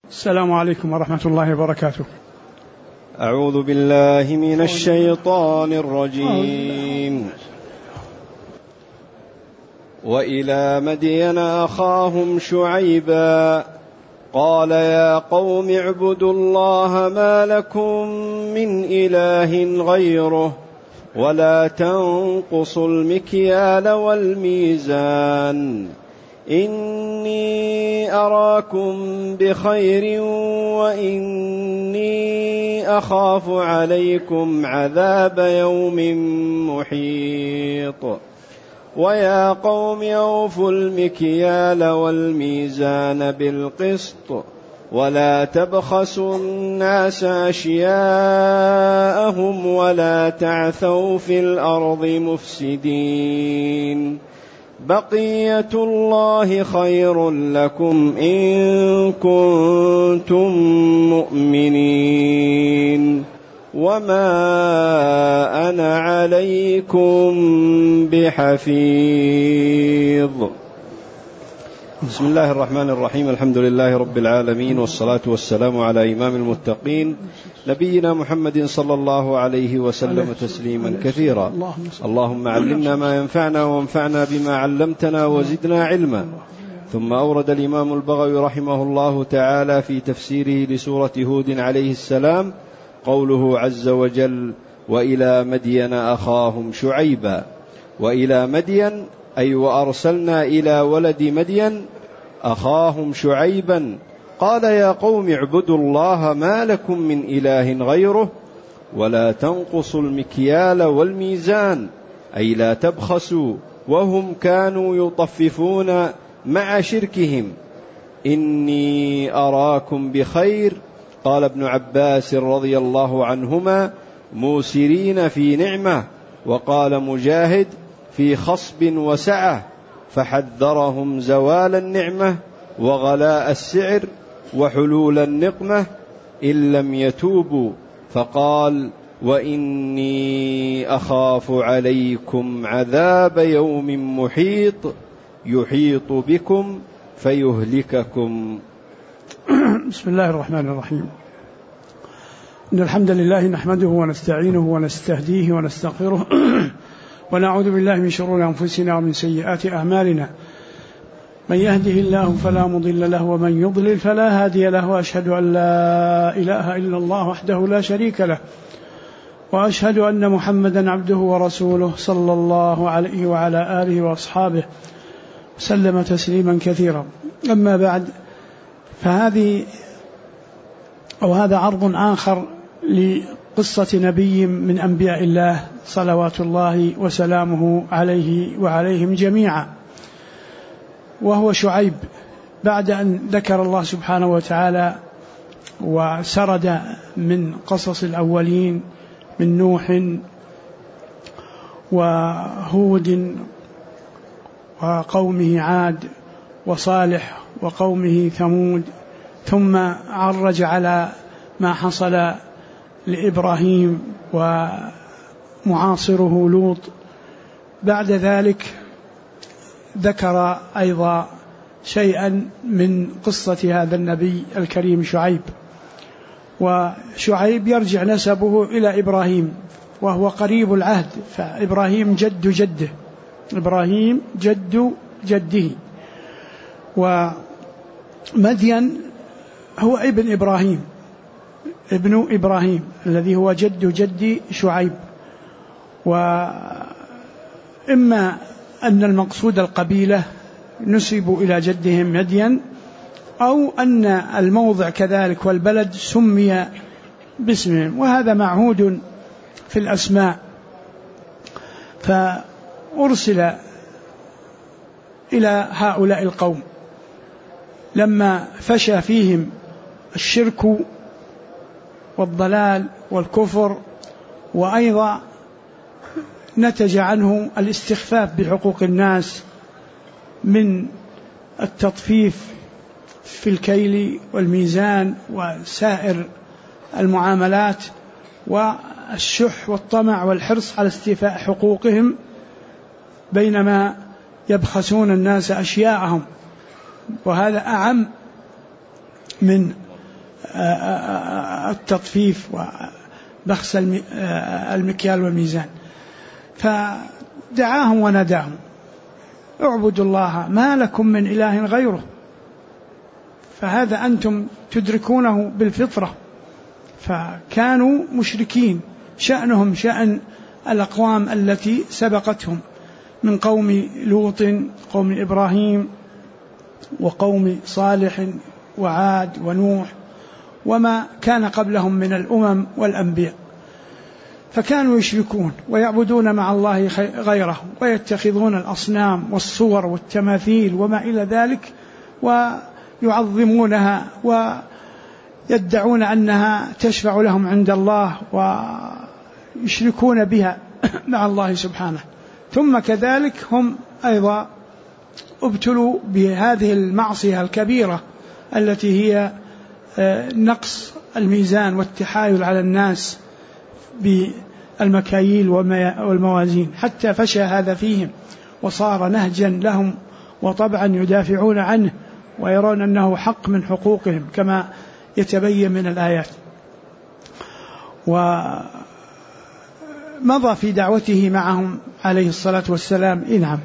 السلام عليكم ورحمة الله وبركاته. أعوذ بالله من الشيطان الرجيم. وإلى مدين أخاهم شعيبا قال يا قوم اعبدوا الله ما لكم من إله غيره ولا تنقصوا المكيال والميزان إني أراكم بخير وإني أخاف عليكم عذاب يوم محيط ويا قوم أوفوا المكيال والميزان بالقسط ولا تبخسوا الناس أشياءهم ولا تعثوا في الأرض مفسدين بقية الله خير لكم إن كنتم مؤمنين وما أنا عليكم بحفيظ. بسم الله الرحمن الرحيم. الحمد لله رب العالمين، والصلاة والسلام على إمام المتقين نبينا محمد صلى الله عليه وسلم تسليما كثيرا. اللهم علمنا ما ينفعنا وانفعنا بما علمتنا وزدنا علما. ثم أورد الإمام البغوي رحمه الله تعالى في تفسيره لسورة هود عليه السلام قوله عز وجل وإلى مدين أخاهم شعيبا. وإلى مدين أي وأرسلنا إلى ولد مدين أخاهم شعيبا قال يا قوم اعبدوا الله ما لكم من إله غيره ولا تنقصوا المكيال والميزان أي لا تبخسوا، وهم كانوا يطففون مع شركهم. إني أراكم بخير. قال ابن عباس رضي الله عنهما موسرين في نعمة، وقال مجاهد في خصب وسعة، فحذرهم زوال النعمة وغلاء السعر وحلول النقمة إن لم يتوبوا، فقال وإني أخاف عليكم عذاب يوم محيط يحيط بكم فيهلككم. بسم الله الرحمن الرحيم. إن الحمد لله نحمده ونستعينه ونستهديه ونستغفره ونعوذ بالله من شرور أنفسنا ومن سيئات أعمالنا. من يهده الله فلا مضل له ومن يضلل فلا هادي له، وأشهد أن لا إله إلا الله وحده لا شريك له، وأشهد أن محمدا عبده ورسوله صلى الله عليه وعلى آله وأصحابه وسلم تسليما كثيرا. أما بعد، هذا عرض آخر لقصة نبي من أنبياء الله صلوات الله وسلامه عليه وعليهم جميعا، وهو شعيب. بعد أن ذكر الله سبحانه وتعالى وسرد من قصص الأولين من نوح وهود وقومه عاد وصالح وقومه ثمود، ثم عرج على ما حصل لإبراهيم ومعاصره لوط. بعد ذلك ذكر أيضا شيئا من قصة هذا النبي الكريم شعيب. وشعيب يرجع نسبه إلى إبراهيم، وهو قريب العهد، فإبراهيم جد جده، إبراهيم جد جده. ومدين هو ابن إبراهيم الذي هو جد جد شعيب. وإما أن المقصود القبيلة نسبوا إلى جدهم مدين، أو أن الموضع كذلك والبلد سمي باسمهم، وهذا معهود في الأسماء. فأرسل إلى هؤلاء القوم لما فشى فيهم الشرك والضلال والكفر، وأيضا نتج عنه الاستخفاف بحقوق الناس من التطفيف في الكيل والميزان وسائر المعاملات، والشح والطمع والحرص على استيفاء حقوقهم بينما يبخسون الناس أشياءهم. وهذا أعم من التطفيف وبخس المكيال والميزان، فدعاهم وناداهم: اعبدوا الله ما لكم من إله غيره. فهذا أنتم تدركونه بالفطرة. فكانوا مشركين، شأنهم شأن الأقوام التي سبقتهم من قوم لوط، قوم إبراهيم، وقوم صالح وعاد ونوح، وما كان قبلهم من الأمم والأنبياء. فكانوا يشركون ويعبدون مع الله غيره، ويتخذون الأصنام والصور والتماثيل وما إلى ذلك، ويعظمونها ويدعون أنها تشفع لهم عند الله، ويشركون بها مع الله سبحانه. ثم كذلك هم أيضا ابتلوا بهذه المعصية الكبيرة التي هي نقص الميزان والتحايل على الناس بالمكاييل والموازين، حتى فشى هذا فيهم وصار نهجا لهم، وطبعا يدافعون عنه ويرون أنه حق من حقوقهم كما يتبين من الآيات. ومضى في دعوته معهم عليه الصلاة والسلام. نعم.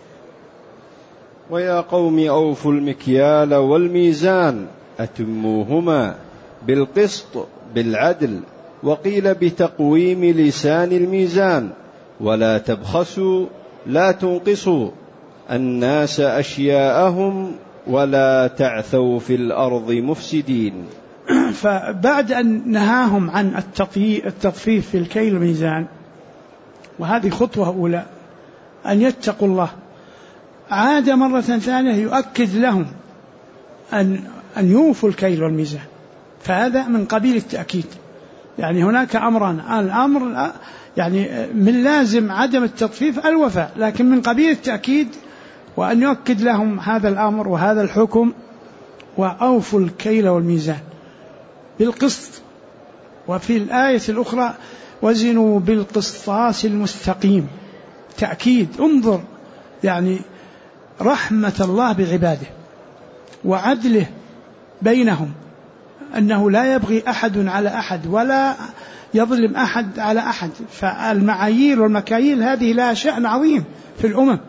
ويا قوم أوفوا المكيال والميزان أتموهما بالقسط بالعدل، وقيل بتقويم لسان الميزان، ولا تبخسوا لا تنقصوا الناس أشياءهم، ولا تعثوا في الأرض مفسدين. فبعد أن نهاهم عن التطفيف في الكيل والميزان، وهذه خطوة أولى أن يتقوا الله، عاد مرة ثانية يؤكد لهم أن يوفوا الكيل والميزان. فهذا من قبيل التأكيد. يعني هناك أمران: الأمر يعني من لازم عدم التطفيف الوفاء، لكن من قبيل التأكيد وأن يؤكد لهم هذا الأمر وهذا الحكم: وأوفوا الكيل والميزان بالقسط. وفي الآية الأخرى: وزنوا بالقسطاس المستقيم. تأكيد. انظر يعني رحمة الله بعباده وعدله بينهم، أنه لا يبغي أحد على أحد ولا يظلم أحد على أحد. فالمعايير والمكاييل هذه لها شأن عظيم في الأمم،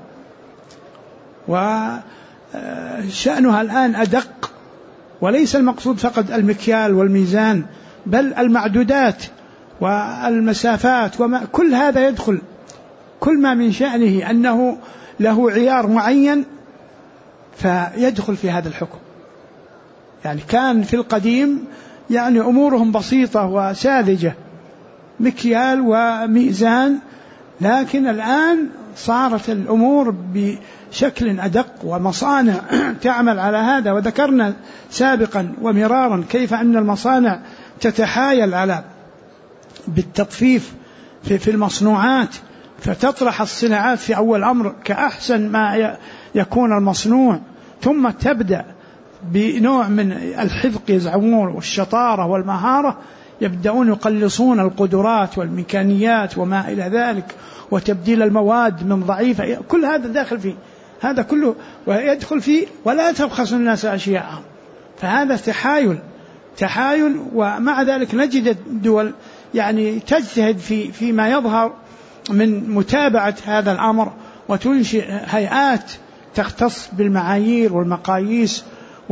وشأنها الآن أدق، وليس المقصود فقط المكيال والميزان، بل المعدودات والمسافات كل هذا يدخل. كل ما من شأنه أنه له عيار معين فيدخل في هذا الحكم. يعني كان في القديم يعني أمورهم بسيطة وساذجة، مكيال وميزان، لكن الآن صارت الأمور بشكل أدق، ومصانع تعمل على هذا. وذكرنا سابقا ومرارا كيف أن المصانع تتحايل على بالتطفيف في المصنوعات، فتطرح الصناعات في أول أمر كأحسن ما يكون المصنوع، ثم تبدأ بنوع من الحذق يزعمون والشطارة والمهارة، يبدأون يقلصون القدرات والميكانيات وما إلى ذلك، وتبديل المواد من ضعيفة. كل هذا داخل فيه، هذا كله ويدخل فيه ولا تبخسوا الناس أشياءهم. فهذا تحايل. ومع ذلك نجد الدول يعني تجتهد فيما يظهر من متابعة هذا الأمر، وتنشئ هيئات تختص بالمعايير والمقاييس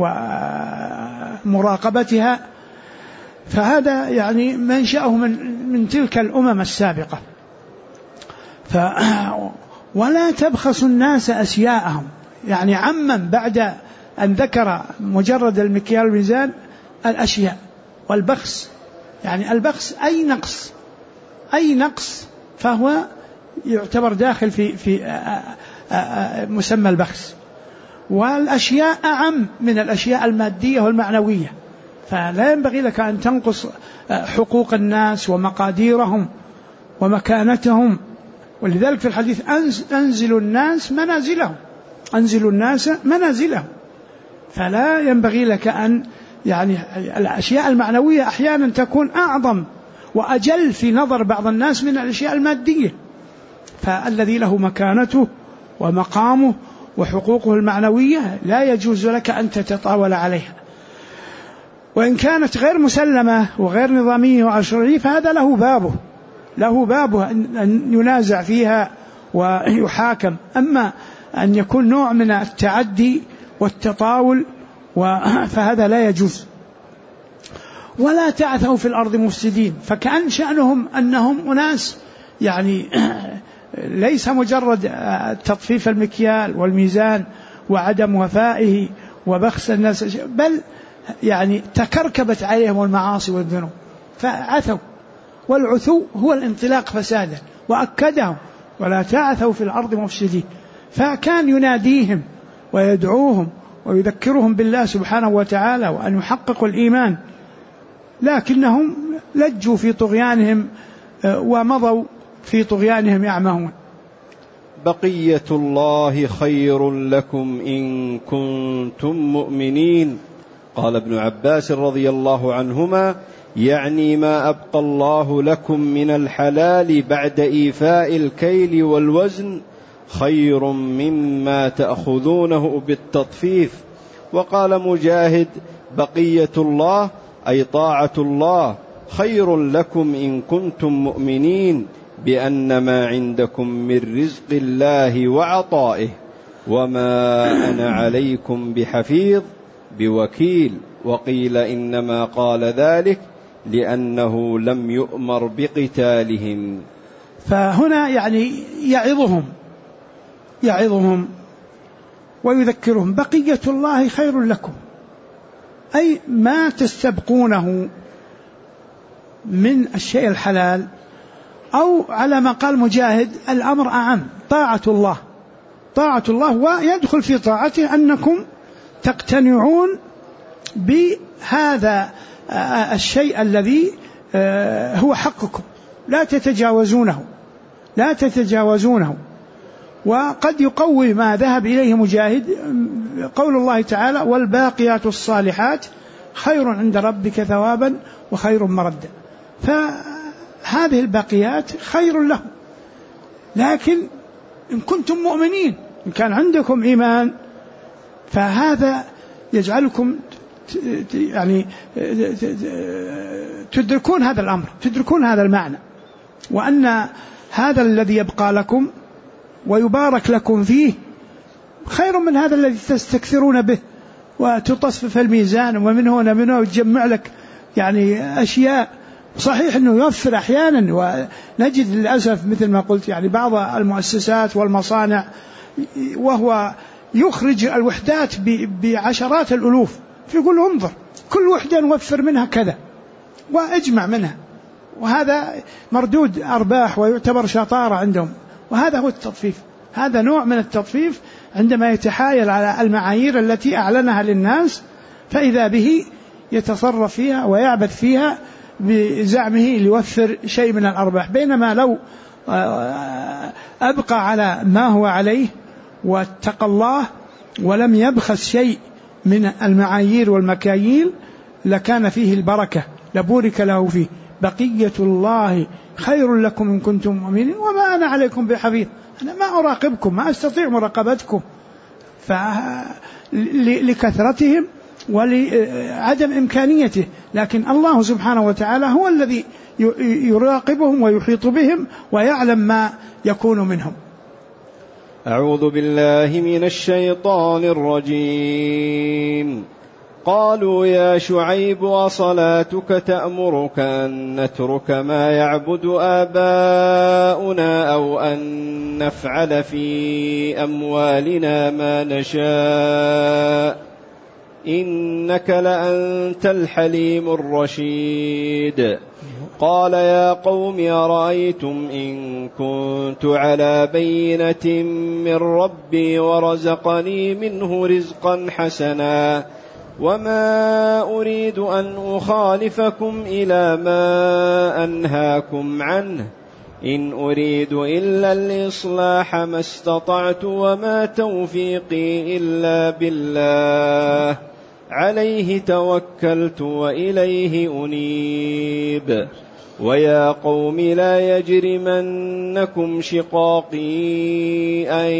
ومراقبتها. فهذا يعني منشأه من تلك الأمم السابقة. ولا تبخسوا الناس أشياءهم، يعني عمم بعد أن ذكر مجرد المكيال والميزان الأشياء والبخس. يعني البخس أي نقص فهو يعتبر داخل في مسمى البخس. والأشياء أعم من الأشياء المادية والمعنوية، فلا ينبغي لك أن تنقص حقوق الناس ومقاديرهم ومكانتهم. ولذلك في الحديث: أنزلوا الناس منازلهم. فلا ينبغي لك أن يعني الأشياء المعنوية أحيانا تكون أعظم وأجل في نظر بعض الناس من الأشياء المادية. فالذي له مكانته ومقامه وحقوقه المعنوية لا يجوز لك أن تتطاول عليها. وإن كانت غير مسلمة وغير نظامية وعشرية فهذا له بابه أن ينازع فيها ويحاكم. أما أن يكون نوع من التعدي والتطاول فهذا لا يجوز. ولا تعثوا في الأرض مفسدين، فكأن شأنهم أنهم أناس يعني ليس مجرد تطفيف المكيال والميزان وعدم وفائه وبخس الناس، بل يعني تكركبت عليهم المعاصي والذنوب فعثوا. والعثو هو الانطلاق فسادا، وأكدهم ولا تعثوا في الأرض مفسدين. فكان يناديهم ويدعوهم ويذكرهم بالله سبحانه وتعالى وأن يحققوا الإيمان، لكنهم لجوا في طغيانهم ومضوا في طغيانهم يعمهون. بقية الله خير لكم إن كنتم مؤمنين. قال ابن عباس رضي الله عنهما: يعني ما أبقى الله لكم من الحلال بعد إيفاء الكيل والوزن خير مما تأخذونه بالتطفيف. وقال مجاهد: بقية الله أي طاعة الله خير لكم إن كنتم مؤمنين، بأن ما عندكم من رزق الله وعطائه، وما أنا عليكم بحفيظ بوكيل. وقيل إنما قال ذلك لأنه لم يؤمر بقتالهم. فهنا يعني يعظهم ويذكرهم: بقية الله خير لكم، أي ما تستبقونه من الشيء الحلال، أو على ما قال مجاهد الأمر أعم، طاعة الله، ويدخل في طاعته أنكم تقتنعون بهذا الشيء الذي هو حقكم، لا تتجاوزونه. وقد يقوي ما ذهب إليه مجاهد قول الله تعالى: والباقيات الصالحات خير عند ربك ثوابا وخير مردا. فهذه الباقيات خير لهم، لكن إن كنتم مؤمنين، إن كان عندكم إيمان، فهذا يجعلكم يعني تدركون هذا الأمر، تدركون هذا المعنى، وأن هذا الذي يبقى لكم ويبارك لكم فيه خير من هذا الذي تستكثرون به وتطفف الميزان ومن هنا منه وتجمع لك يعني أشياء. صحيح أنه يوفر أحيانا، ونجد للأسف مثل ما قلت يعني بعض المؤسسات والمصانع وهو يخرج الوحدات بعشرات الألوف، فيقول: انظر كل وحدة نوفر منها كذا واجمع منها، وهذا مردود أرباح ويعتبر شطارة عندهم. وهذا هو التطفيف، هذا نوع من التطفيف عندما يتحايل على المعايير التي أعلنها للناس، فإذا به يتصرف فيها ويعبث فيها بزعمه ليوفر شيء من الأرباح، بينما لو أبقى على ما هو عليه واتقى الله ولم يبخس شيء من المعايير والمكاييل لكان فيه البركة، لبورك له فيه. بقية الله خير لكم إن كنتم مؤمنين وما أنا عليكم بحفيظ، أنا ما أراقبكم، ما أستطيع مراقبتكم لكثرتهم ولعدم إمكانيته، لكن الله سبحانه وتعالى هو الذي يراقبهم ويحيط بهم ويعلم ما يكون منهم. أعوذ بالله من الشيطان الرجيم. قالوا: يا شعيب أصلاتك تأمرك أن نترك ما يعبد آباؤنا أو أن نفعل في أموالنا ما نشاء إنك لأنت الحليم الرشيد. قال: يا قوم أرأيتم إن كنت على بينة من ربي ورزقني منه رزقا حسنا وما أريد أن أخالفكم إلى ما أنهاكم عنه، إن أريد إلا الإصلاح ما استطعت وما توفيقي إلا بالله، عليه توكلت وإليه أنيب. ويا قوم لا يجرمنكم شقاقي أن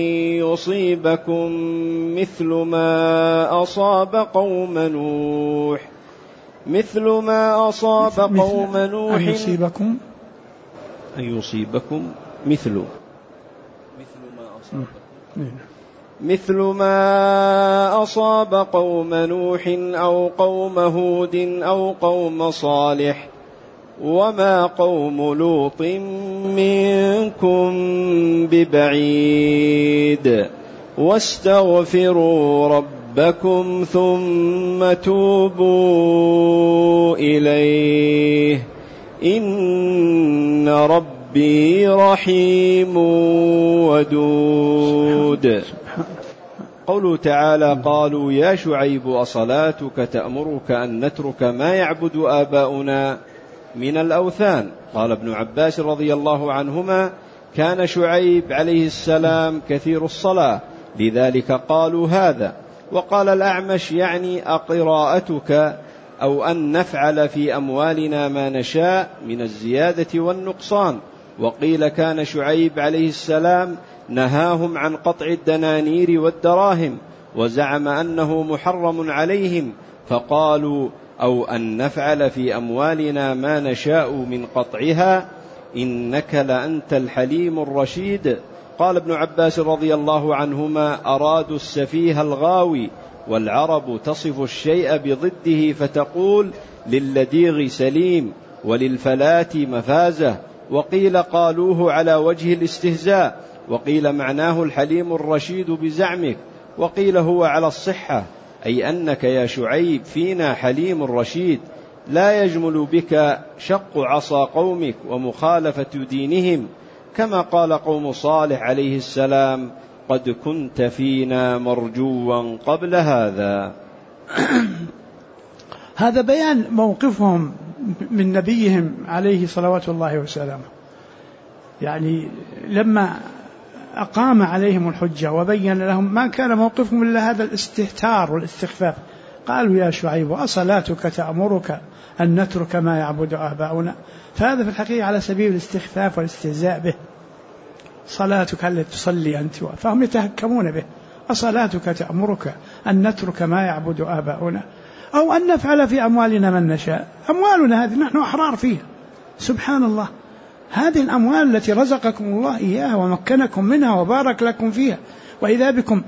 يصيبكم مثل ما أصاب قوم نوح، مثل ما أصاب قوم نوح أن يصيبكم مثل ما أصاب قوم نوح أو قوم هود أو قوم صالح وما قوم لوط منكم ببعيد واستغفروا ربكم ثم توبوا إليه إن ربي رحيم ودود. قوله تعالى قالوا يا شعيب أصلاتك تأمرك أن نترك ما يعبد آباؤنا من الأوثان؟ قال ابن عباس رضي الله عنهما كان شعيب عليه السلام كثير الصلاة لذلك قالوا هذا. وقال الأعمش يعني أقراءتك أو أن نفعل في أموالنا ما نشاء من الزيادة والنقصان. وقيل كان شعيب عليه السلام نهاهم عن قطع الدنانير والدراهم وزعم أنه محرم عليهم فقالوا أو أن نفعل في أموالنا ما نشاء من قطعها إنك لأنت الحليم الرشيد. قال ابن عباس رضي الله عنهما أرادوا السفيه الغاوي والعرب تصف الشيء بضده فتقول للديغ سليم وللفلاة مفازة. وقيل قالوه على وجه الاستهزاء وقيل معناه الحليم الرشيد بزعمك وقيل هو على الصحة أي أنك يا شعيب فينا حليم رشيد لا يجمل بك شق عصا قومك ومخالفة دينهم كما قال قوم صالح عليه السلام قد كنت فينا مرجوا قبل هذا. هذا بيان موقفهم من نبيهم عليه صلوات الله وسلامه، يعني لما أقام عليهم الحجة وبين لهم ما كان موقفهم إلا هذا الاستهتار والاستخفاف. قالوا يا شعيب أصلاتك تأمرك أن نترك ما يعبد آباؤنا؟ فهذا في الحقيقة على سبيل الاستخفاف والاستهزاء به. صلاتك التي تصلي أنت، فهم يتهكمون به. أصلاتك تأمرك أن نترك ما يعبد آباؤنا أو أن نفعل في أموالنا من نشاء؟ أموالنا هذه نحن أحرار فيها، سبحان الله. هذه الأموال التي رزقكم الله إياها ومكنكم منها وبارك لكم فيها، وإذا بكم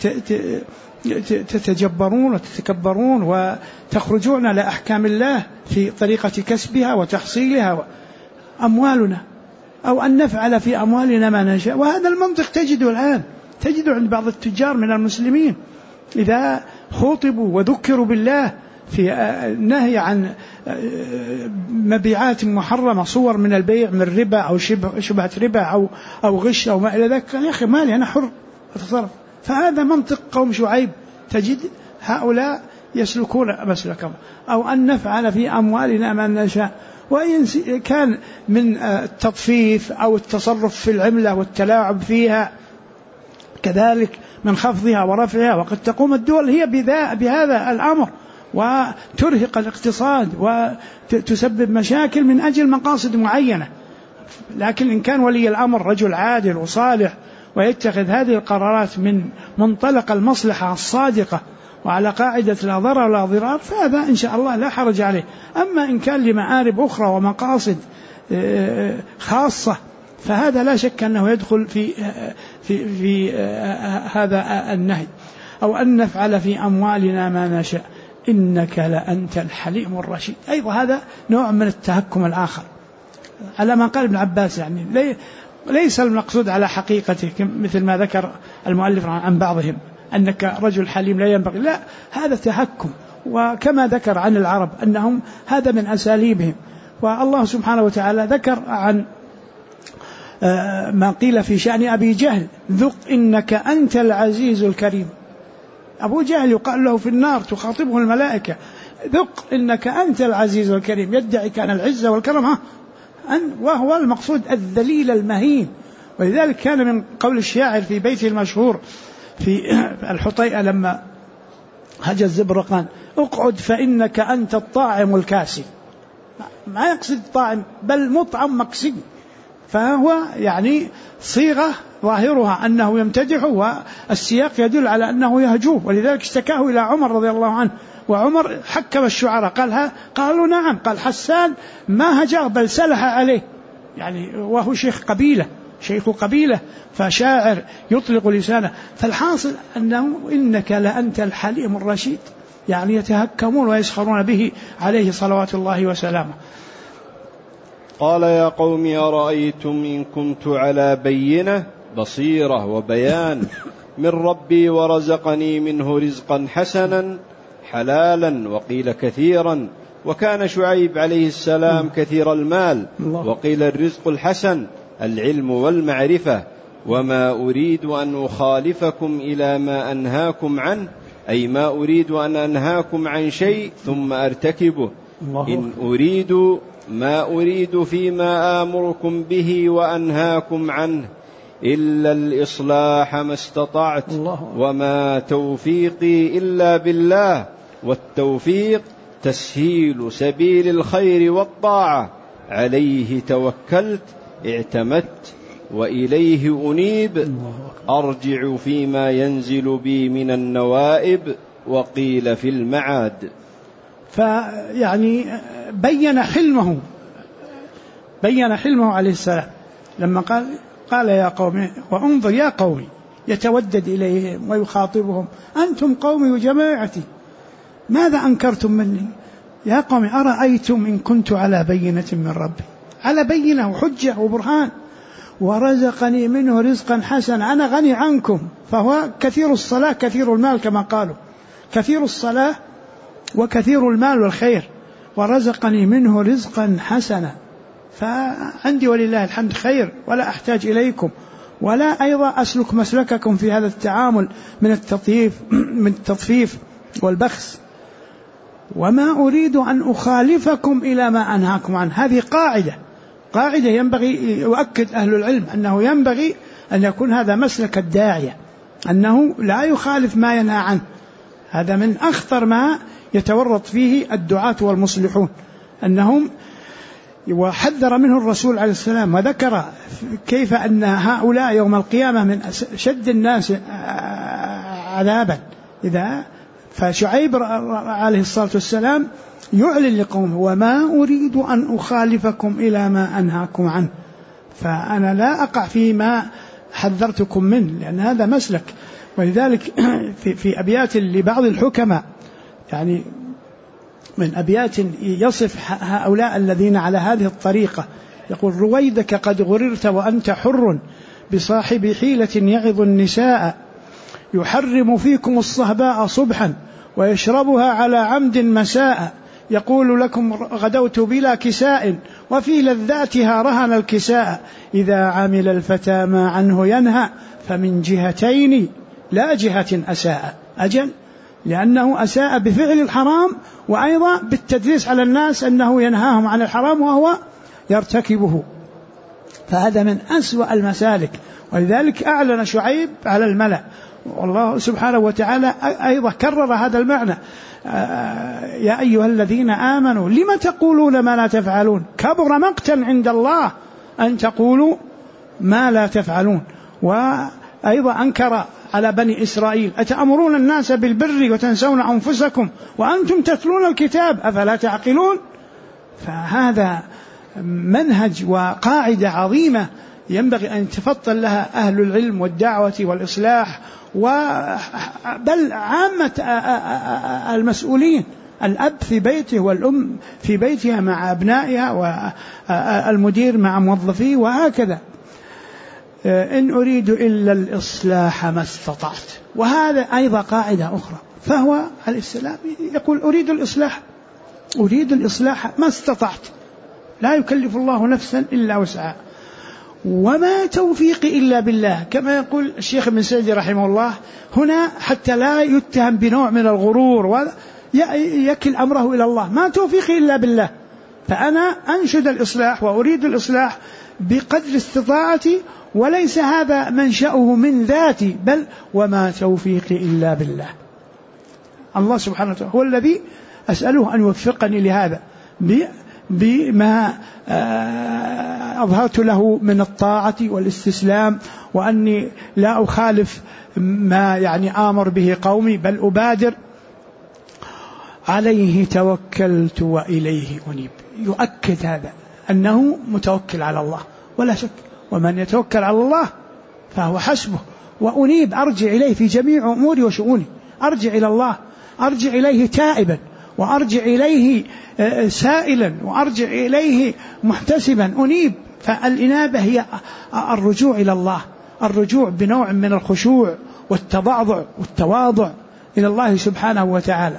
تتجبرون وتتكبرون وتخرجون على أحكام الله في طريقة كسبها وتحصيلها. أموالنا أو أن نفعل في أموالنا ما نشاء. وهذا المنطق تجده الآن، تجده عند بعض التجار من المسلمين إذا خاطبوا وذكروا بالله في النهي عن مبيعات محرمة، صور من البيع من ربا أو شبهة ربا أو غش أو ما إلى ذلك، يا أخي مالي أنا حر أتصرف. فهذا منطق قوم شعيب، تجد هؤلاء يسلكون مسلكهم. أو أن نفعل في أموالنا ما نشاء، وإن كان من التطفيف أو التصرف في العملة والتلاعب فيها كذلك من خفضها ورفعها. وقد تقوم الدول هي بهذا الأمر وترهق الاقتصاد وتسبب مشاكل من أجل مقاصد معينة. لكن إن كان ولي الأمر رجل عادل وصالح ويتخذ هذه القرارات من منطلق المصلحة الصادقة وعلى قاعدة لا ضرر ولا ضرار، فهذا إن شاء الله لا حرج عليه. أما إن كان لمآرب أخرى ومقاصد خاصة فهذا لا شك أنه يدخل في هذا النهي. أو أن نفعل في أموالنا ما نشاء إنك لأنت الحليم الرشيد. أيضا هذا نوع من التهكم الآخر على ما قال ابن عباس، يعني ليس المقصود على حقيقته مثل ما ذكر المؤلف عن بعضهم أنك رجل حليم لا ينبغي، لا، هذا تهكم. وكما ذكر عن العرب أنهم هذا من أساليبهم. والله سبحانه وتعالى ذكر عن ما قيل في شأن أبي جهل ذق إنك أنت العزيز الكريم. أبو جهل يقال له في النار تخاطبه الملائكة ذق إنك أنت العزيز الكريم، يدعي كان العزة والكرم وهو المقصود الذليل المهين. ولذلك كان من قول الشاعر في بيته المشهور في الحطيئة لما هجى الزبرقان اقعد فإنك أنت الطاعم الكاسي، ما يقصد الطاعم بل مطعم مكسي. فهو يعني صيغة ظاهرها أنه يمتدحه والسياق يدل على أنه يهجوه. ولذلك اشتكاه إلى عمر رضي الله عنه وعمر حكم الشعراء قالوا نعم، قال حسان ما هجر بل سلح عليه، يعني وهو شيخ قبيلة فشاعر يطلق لسانه. فالحاصل أنه إنك لأنت الحليم الرشيد، يعني يتهكمون ويسخرون به عليه صلوات الله وسلامه. قال يا قوم أرأيتم إن كنت على بينة بصيرة وبيان من ربي ورزقني منه رزقا حسنا حلالا وقيل كثيرا، وكان شعيب عليه السلام كثير المال، وقيل الرزق الحسن العلم والمعرفة، وما أريد أن أخالفكم إلى ما أنهاكم عنه، أي ما أريد أن أنهاكم عن شيء ثم أرتكبه، إن أريد ما أريد فيما آمركم به وأنهاكم عنه إلا الإصلاح ما استطعت، وما توفيقي إلا بالله، والتوفيق تسهيل سبيل الخير والطاعة، عليه توكلت اعتمدت وإليه أنيب، أرجع فيما ينزل بي من النوائب، وقيل في المعاد. فيعني بين حلمه عليه السلام لما قال يا قوم، وانظر يا قومي، يتودد إليهم ويخاطبهم، أنتم قومي وجماعتي، ماذا أنكرتم مني؟ يا قوم أرأيتم إن كنت على بينة من ربي، على بينة وحجة وبرهان، ورزقني منه رزقا حسنا، أنا غني عنكم، فهو كثير الصلاة كثير المال كما قالوا، كثير الصلاة وكثير المال والخير، ورزقني منه رزقا حسنا، فعندي ولله الحمد خير ولا أحتاج إليكم، ولا أيضا أسلك مسلككم في هذا التعامل من التطفيف والبخس، وما أريد أن أخالفكم إلى ما أنهاكم عنه. هذه قاعدة ينبغي يؤكد أهل العلم أنه ينبغي أن يكون هذا مسلك الداعية، أنه لا يخالف ما ينهى عنه. هذا من أخطر ما يتورط فيه الدعاة والمصلحون، أنهم وحذر منه الرسول عليه السلام، وذكر كيف أن هؤلاء يوم القيامة من شد الناس عذابا. فشعيب عليه الصلاة والسلام يعلن لقومه وما أريد أن أخالفكم إلى ما أنهاكم عنه، فأنا لا أقع فيما حذرتكم منه، لأن هذا مسلك. ولذلك في أبيات لبعض الحكماء، يعني من أبيات يصف هؤلاء الذين على هذه الطريقة، يقول رويدك قد غررت وأنت حر بصاحب حيلة يعظ النساء، يحرم فيكم الصهباء صبحا ويشربها على عمد مساء، يقول لكم غدوت بلا كساء وفي لذاتها رهن الكساء، إذا عمل الفتى ما عنه ينهى فمن جهتين لا جهة أساء. أجل، لأنه أساء بفعل الحرام، وأيضا بالتدليس على الناس أنه ينهاهم عن الحرام وهو يرتكبه، فهذا من أسوأ المسالك. ولذلك أعلن شعيب على الملأ، والله سبحانه وتعالى أيضا كرر هذا المعنى، يا أيها الذين آمنوا لم تقولون ما لا تفعلون، كبر مقتا عند الله أن تقولوا ما لا تفعلون. وأيضا أنكر على بني إسرائيل أتأمرون الناس بالبر وتنسون أنفسكم وأنتم تتلون الكتاب أفلا تعقلون. فهذا منهج وقاعدة عظيمة ينبغي أن يتفطن لها أهل العلم والدعوة والإصلاح، بل عامة المسؤولين، الأب في بيته والأم في بيتها مع أبنائها والمدير مع موظفيه، وهكذا. إن أريد إلا الإصلاح ما استطعت، وهذا أيضا قاعدة أخرى. فهو عليه السلام يقول أريد الإصلاح ما استطعت، لا يكلف الله نفسا إلا وسعها، وما توفيقي إلا بالله، كما يقول الشيخ ابن سعدي رحمه الله هنا، حتى لا يتهم بنوع من الغرور ويكل أمره إلى الله، ما توفيقي إلا بالله، فأنا أنشد الإصلاح وأريد الإصلاح بقدر استطاعتي، وليس هذا منشأه من ذاتي، بل وما توفيقي إلا بالله. الله سبحانه وتعالى هو الذي أسأله أن يوفقني لهذا بما أظهرت له من الطاعة والاستسلام، وأني لا أخالف ما يعني آمر به قومي، بل أبادر عليه توكلت وإليه أنيب. يؤكد هذا أنه متوكل على الله ولا شك، ومن يتوكل على الله فهو حسبه. وأنيب أرجع إليه في جميع أموري وشؤوني، أرجع إلى الله، أرجع إليه تائبا، وأرجع إليه سائلا، وأرجع إليه محتسبا. أنيب، فالإنابة هي الرجوع إلى الله، الرجوع بنوع من الخشوع والتضعضع والتواضع إلى الله سبحانه وتعالى.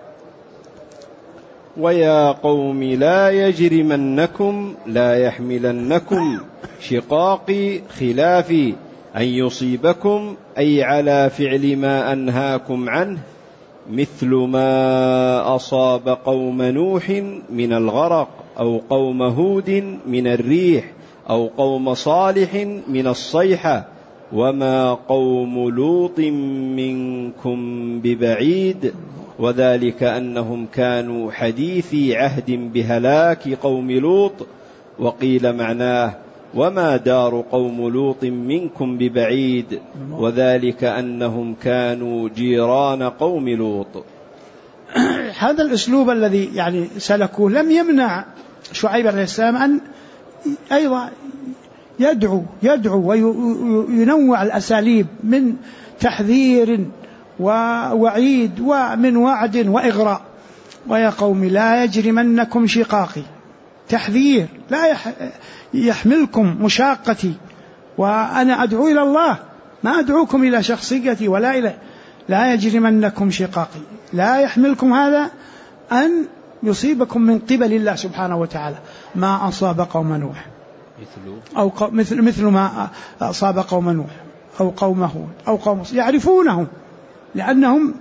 ويا قوم لا يجرمنكم لا يحملنكم شقاقي خلافي أن يصيبكم أي على فعل ما أنهاكم عنه مثل ما أصاب قوم نوح من الغرق أو قوم هود من الريح أو قوم صالح من الصيحة وما قوم لوط منكم ببعيد وذلك أنهم كانوا حديثي عهد بهلاك قوم لوط. وقيل معناه وما دار قوم لوط منكم ببعيد وذلك أنهم كانوا جيران قوم لوط. هذا الأسلوب الذي سلكوه لم يمنع شعيب عليه السلام أن أيضا يدعو وينوع الأساليب من تحذير ووعيد ومن وعد وإغراء. ويا قوم لا يجرمنكم شقاقي، تحذير، لا يحملكم مشاقتي، وأنا أدعو إلى الله، ما أدعوكم إلى شخصيتي ولا إلى. لا يجرمنكم شقاقي، لا يحملكم هذا أن يصيبكم من قبل الله سبحانه وتعالى ما أصاب قوم نوح أو مثل ما أصاب قوم نوح أو قوم هود أو قوم يعرفونهم لأنهم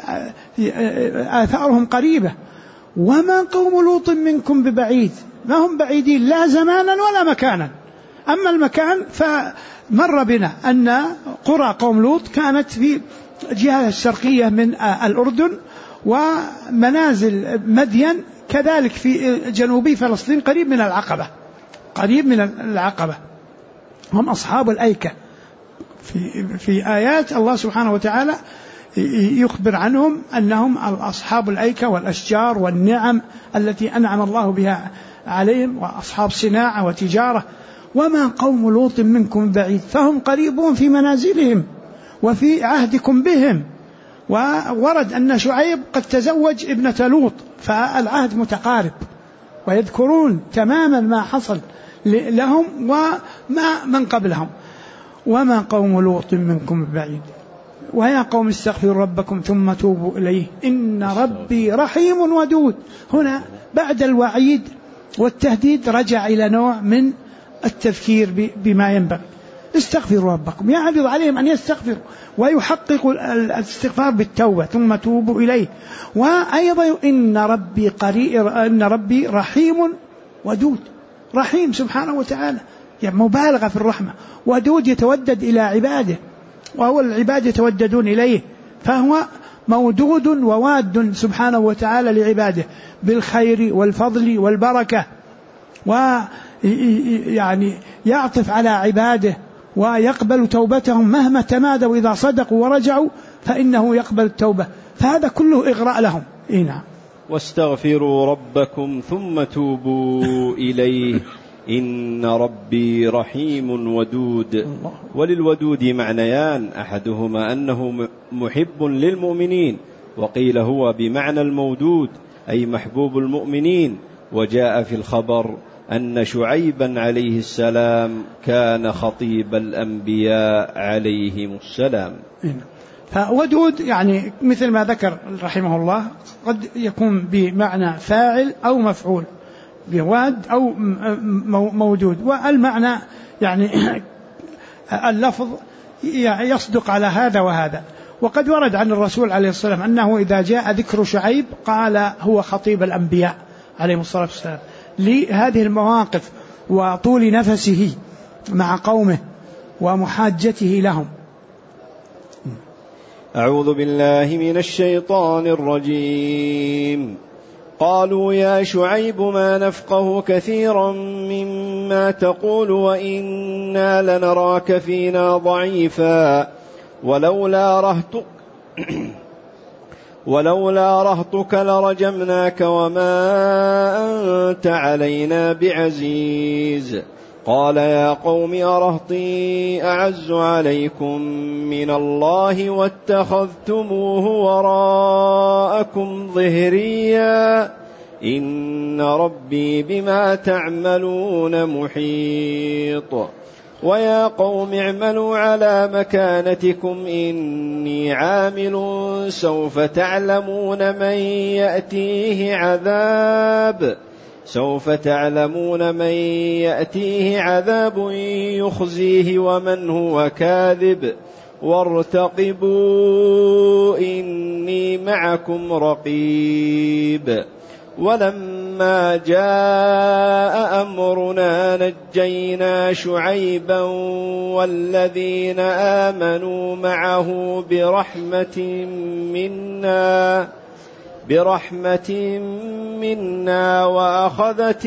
آثارهم قريبة. وما قوم لوط منكم ببعيد، ما هم بعيدين لا زمانا ولا مكانا. أما المكان فمر بنا أن قرى قوم لوط كانت في الجهة الشرقية من الأردن، ومنازل مدين كذلك في جنوبي فلسطين قريب من العقبة. هم أصحاب الأيكة في آيات الله سبحانه وتعالى يخبر عنهم أنهم أصحاب الأيكة والأشجار والنعم التي أنعم الله بها عليهم، وأصحاب صناعة وتجارة. وما قوم لوط منكم بعيد، فهم قريبون في منازلهم وفي عهدكم بهم. وورد أن شعيب قد تزوج ابنة لوط، فالعهد متقارب، ويذكرون تماما ما حصل لهم وما من قبلهم. وما قوم لوط منكم بعيد ويا قوم استغفروا ربكم ثم توبوا إليه إن ربي رحيم ودود. هنا بعد الوعيد والتهديد رجع إلى نوع من التذكير بما ينبغي. استغفروا ربكم، يعرض عليهم أن يستغفروا ويحققوا الاستغفار بالتوبة ثم توبوا إليه. وأيضا إن ربي رحيم ودود، رحيم سبحانه وتعالى، مبالغة في الرحمة، ودود يتودد إلى عباده، وهو العباد يتوددون إليه، فهو مودود وواد سبحانه وتعالى لعباده بالخير والفضل والبركة، يعطف على عباده ويقبل توبتهم مهما تمادوا، إذا صدقوا ورجعوا فإنه يقبل التوبة. فهذا كله إغراء لهم. نعم. واستغفروا ربكم ثم توبوا إليه إن ربي رحيم ودود. وللودود معنيان، أحدهما أنه محب للمؤمنين، وقيل هو بمعنى المودود أي محبوب المؤمنين. وجاء في الخبر أن شعيبا عليه السلام كان خطيب الأنبياء عليهم السلام. فودود مثل ما ذكر رحمه الله قد يكون بمعنى فاعل أو مفعول، بواد أو مودود. والمعنى اللفظ يصدق على هذا وهذا. وقد ورد عن الرسول عليه الصلاة والسلام أنه إذا جاء ذكر شعيب قال هو خطيب الأنبياء عليه الصلاة والسلام، لهذه المواقف وطول نفسه مع قومه ومحاجته لهم. أعوذ بالله من الشيطان الرجيم. قالوا يا شعيب ما نفقه كثيرا مما تقول وإنا لنراك ولولا رهطك لرجمناك وما أنت علينا بعزيز. قال يا قوم أرهطي أعز عليكم من الله واتخذتموه وراءكم ظهريا إن ربي بما تعملون محيط. ويا قوم اعملوا على مكانتكم إني عامل سوف تعلمون من يأتيه عذاب يخزيه ومن هو كاذب وارتقبوا إني معكم رقيب. ولما جاء أمرنا نجينا شعيبا والذين آمنوا معه برحمة منا وأخذت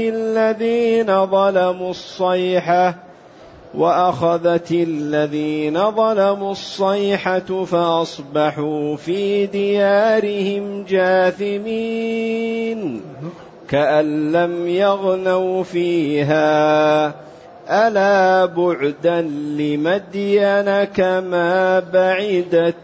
الذين ظلموا الصيحة فأصبحوا في ديارهم جاثمين كأن لم يغنوا فيها ألا بعدا لمدين كما بعدت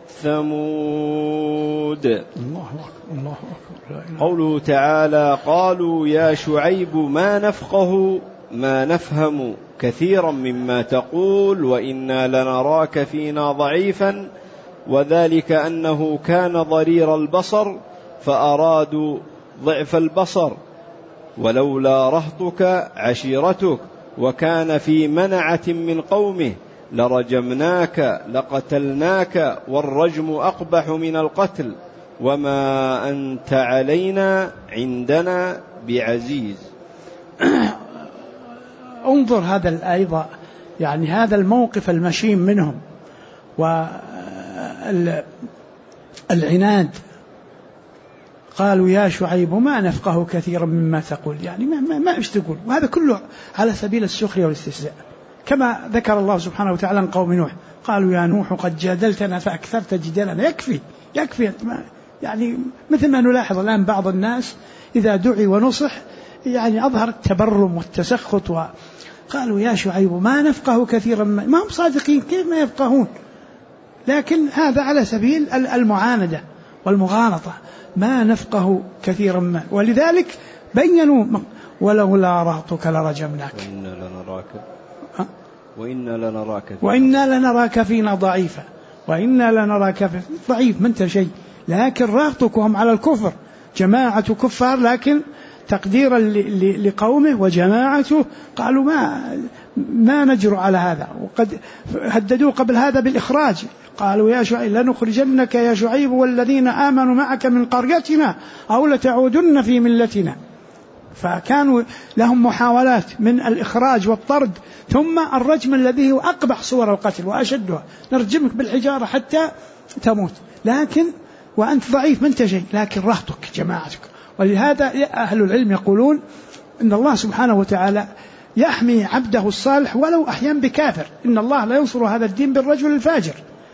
ثمود. الله أكبر. قوله تعالى قالوا يا شعيب ما نفهم كثيرا مما تقول وإنا لنراك فينا ضعيفا، وذلك أنه كان ضرير البصر فأرادوا ضعف البصر. ولولا رهطك عشيرتك وكان في منعة من قومه لرجمناك لقتلناك والرجم أقبح من القتل وما أنت علينا عندنا بعزيز. انظر هذا أيضا، يعني هذا الموقف المشين منهم والعناد. قالوا يا شعيب ما نفقه كثيرا مما تقول، يعني ما إيش تقول، وهذا كله على سبيل السخرية والاستهزاء، كما ذكر الله سبحانه وتعالى عن قوم نوح. قالوا يا نوح قد جادلتنا فأكثرت جدالنا، يكفي. يعني مثل ما نلاحظ الآن بعض الناس إذا دعي ونصح يعني أظهر التبرم والتسخط. قالوا يا شعيب ما نفقه كثيرا، ما هم صادقين، كيف ما يفقهون؟ لكن هذا على سبيل المعاندة والمغالطة، ما نفقه كثيرا ما. ولذلك بينوا ولولا رهطك لرجمناك وإنا لنراك فينا ضعيفا وإنا لنراك ضعيف، ما انت شيء. لكن رهطكم على الكفر، جماعة كفار، لكن تقديرا لقومه وجماعته قالوا ما نجر على هذا. وقد هددوا قبل هذا بالإخراج، قالوا يا شعيب لنخرجنك يا شعيب والذين آمنوا معك من قريتنا أو لتعودن في ملتنا. فكانوا لهم محاولات من الإخراج والطرد، ثم الرجم الذي هو أقبح صور القتل وأشدها، نرجمك بالحجارة حتى تموت، لكن وأنت ضعيف ما انت شيء، لكن رهطك جماعتك. ولهذا أهل العلم يقولون إن الله سبحانه وتعالى يحمي عبده الصالح ولو أحيانا بكافر، إن الله لا ينصر هذا الدين بالرجل الفاجر،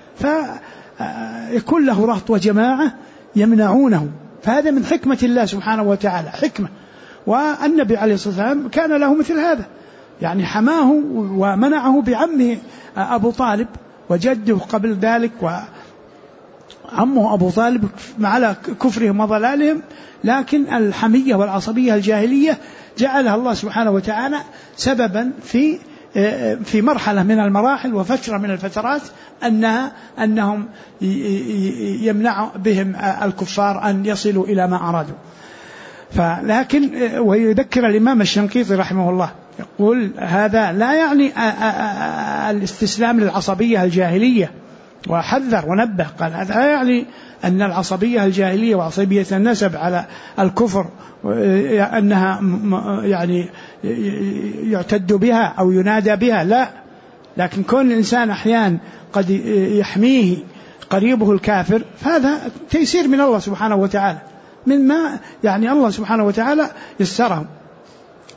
فيكون له رهط وجماعة يمنعونه. فهذا من حكمة الله سبحانه وتعالى، حكمة. والنبي عليه الصلاة والسلام كان له مثل هذا، يعني حماه ومنعه بعمه أبو طالب وجده قبل ذلك وعمه أبو طالب على كفرهم وضلالهم، لكن الحمية والعصبية الجاهلية جعلها الله سبحانه وتعالى سببا في مرحلة من المراحل وفترة من الفترات أنهم يمنع بهم الكفار أن يصلوا إلى ما أرادوا. لكن ويذكر الإمام الشنقيطي رحمه الله يقول هذا لا يعني الاستسلام للعصبية الجاهلية، وحذر ونبه قال هذا لا يعني أن العصبية الجاهلية وعصبية النسب على الكفر أنها يعني يعتد بها أو ينادى بها، لا، لكن كون الإنسان أحيانا قد يحميه قريبه الكافر فهذا تيسير من الله سبحانه وتعالى، مما يعني الله سبحانه وتعالى يسره.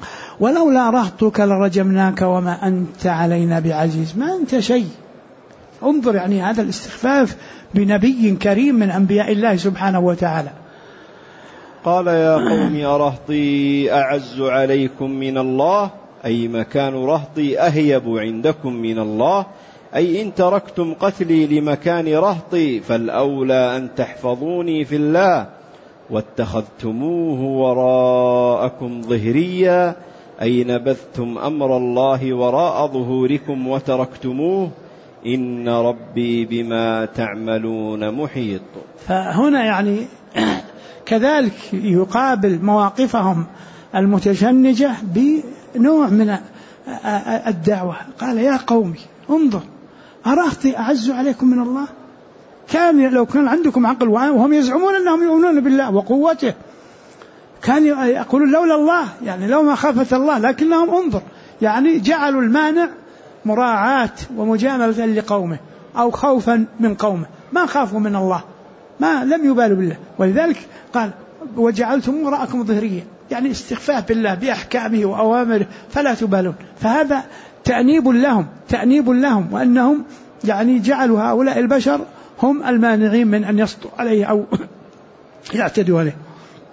ولولا رهطك لرجمناك وما أنت علينا بعزيز، ما أنت شيء، انظر يعني هذا الاستخفاف بنبي كريم من أنبياء الله سبحانه وتعالى. قال يا قوم أرهطي أعز عليكم من الله، أي مكان رهطي أهيب عندكم من الله، أي إن تركتم قتلي لمكان رهطي فالأولى أن تحفظوني في الله، واتخذتموه وراءكم ظهريا، أي نبذتم أمر الله وراء ظهوركم وتركتموه، إن ربي بما تعملون محيط. فهنا يعني كذلك يقابل مواقفهم المتشنجة بنوع من الدعوة. قال يا قومي انظر أرهطي أعز عليكم من الله، لو كان عندكم عقل وهم يزعمون أنهم يؤمنون بالله وقوته كان يقولون لولا الله، يعني لو ما خافت الله، لكنهم انظر يعني جعلوا المانع مراعاة ومجاملة لقومه أو خوفا من قومه، ما خافوا من الله، ما لم يبالوا بالله. ولذلك قال وجعلتم وراءكم ظهريا، يعني استخفاف بالله بأحكامه وأوامره فلا تبالون. فهذا تأنيب لهم وأنهم يعني جعلوا هؤلاء البشر هم المانعين من أن يسطوا عليه أو يعتدوا عليه.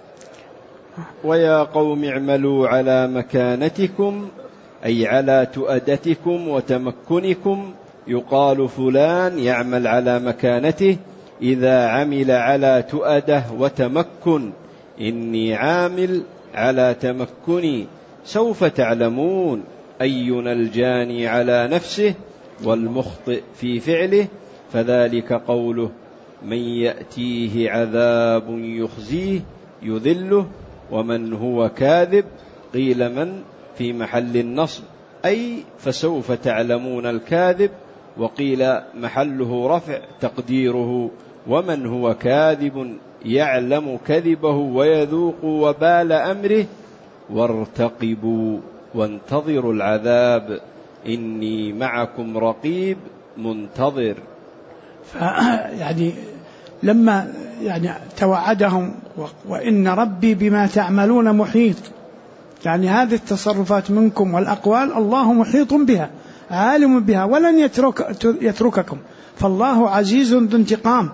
ويا قوم اعملوا على مكانتكم، أي على تؤدتكم وتمكنكم. يقال فلان يعمل على مكانته إذا عمل على تؤده وتمكن، إني عامل على تمكني، سوف تعلمون أينا الجاني على نفسه والمخطئ في فعله، فذلك قوله من يأتيه عذاب يخزيه يذله، ومن هو كاذب قيل من في محل النصب، أي فسوف تعلمون الكاذب، وقيل محله رفع تقديره ومن هو كاذب يعلم كذبه ويذوق وبال أمره، وارتقبوا وانتظروا العذاب إني معكم رقيب منتظر. يعني لما يعني توعدهم وإن ربي بما تعملون محيط، يعني هذه التصرفات منكم والأقوال الله محيط بها عالم بها ولن يترككم، فالله عزيز ذو انتقام.